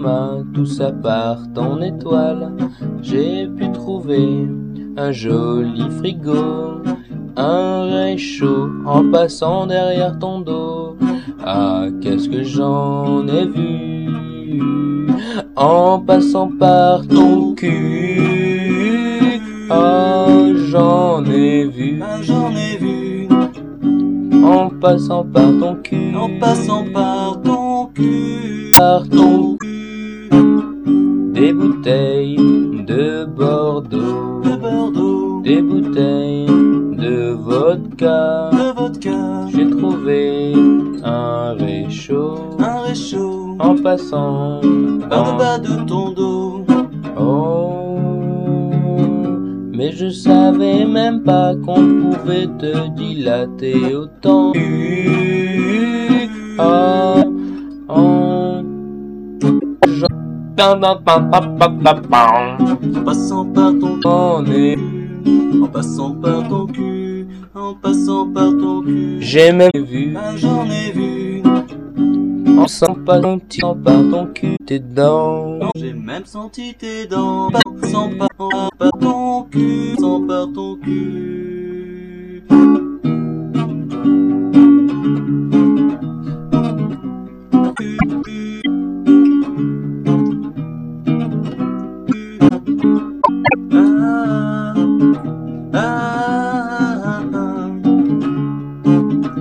l'estomac, tout ça part en étoile. J'ai pu trouver un joli frigo, un réchaud en passant derrière ton dos. Ah, qu'est-ce que j'en ai vu en passant par ton cul. Ah, j'en ai vu, en passant par ton cul, par ton cul. Des bouteilles de Bordeaux, des bouteilles de vodka. J'ai trouvé un réchaud en passant par le bas de ton dos. Oh, mais je savais même pas qu'on pouvait te dilater autant. Ah, oh, En passant par ton cul, en passant par ton cul, en passant par ton cul. J'ai même vu, J'en ai vu, en passant par ton cul, tes dents. J'ai même senti tes dents, sans par ton cul, sans par ton cul.